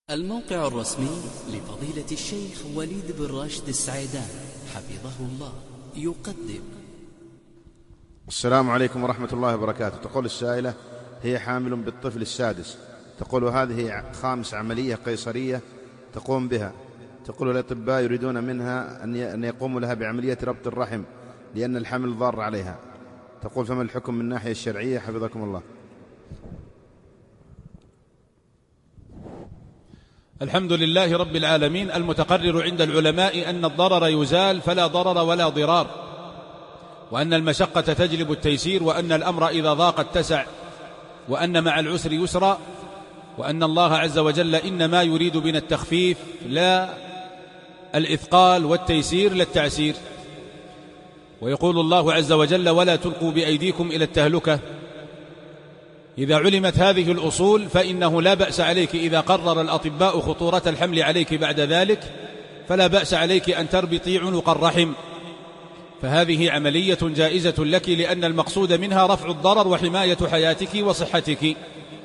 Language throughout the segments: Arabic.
الموقع الرسمي لفضيلة الشيخ وليد بن راشد السعيدان حفظه الله يقدم. السلام عليكم ورحمة الله وبركاته. تقول السائلة: هي حامل بالطفل السادس، تقول هذه 5 عملية قيصرية تقوم بها. تقول الأطباء يريدون منها أن يقوموا لها بعملية ربط الرحم لأن الحمل ضار عليها. تقول فما الحكم من الناحية الشرعية حفظكم الله؟ الحمد لله رب العالمين، المتقرر عند العلماء أن الضرر يزال فلا ضرر ولا ضرار، وأن المشقة تجلب التيسير، وأن الأمر إذا ضاق اتسع، وأن مع العسر يسرا، وأن الله عز وجل إنما يريد بنا التخفيف لا الإثقال، والتيسير لا التعسير. ويقول الله عز وجل: ولا تلقوا بأيديكم إلى التهلكة. إذا علمت هذه الأصول فإنه لا بأس عليك إذا قرر الأطباء خطورة الحمل عليك بعد ذلك، فلا بأس عليك أن تربطي عنق الرحم، فهذه عملية جائزة لك، لأن المقصود منها رفع الضرر وحماية حياتك وصحتك،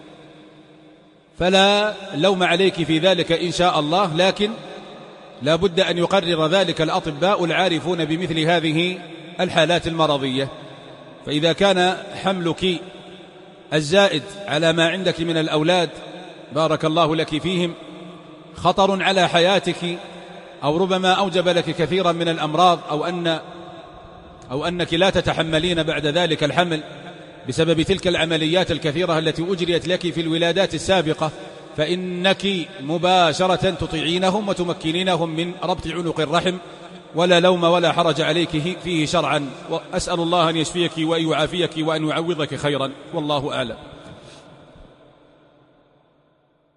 فلا لوم عليك في ذلك إن شاء الله، لكن لا بد أن يقرر ذلك الأطباء العارفون بمثل هذه الحالات المرضية. فإذا كان حملك الزائد على ما عندك من الأولاد بارك الله لك فيهم خطر على حياتك، أو ربما أوجب لك كثيرا من الأمراض، أو أنك لا تتحملين بعد ذلك الحمل بسبب تلك العمليات الكثيرة التي أجريت لك في الولادات السابقة، فإنك مباشرة تطيعينهم وتمكنينهم من ربط عنق الرحم، ولا لوم ولا حرج عليك فيه شرعا. وأسأل الله أن يشفيك وأن يعافيك وأن يعوضك خيرا، والله أعلم.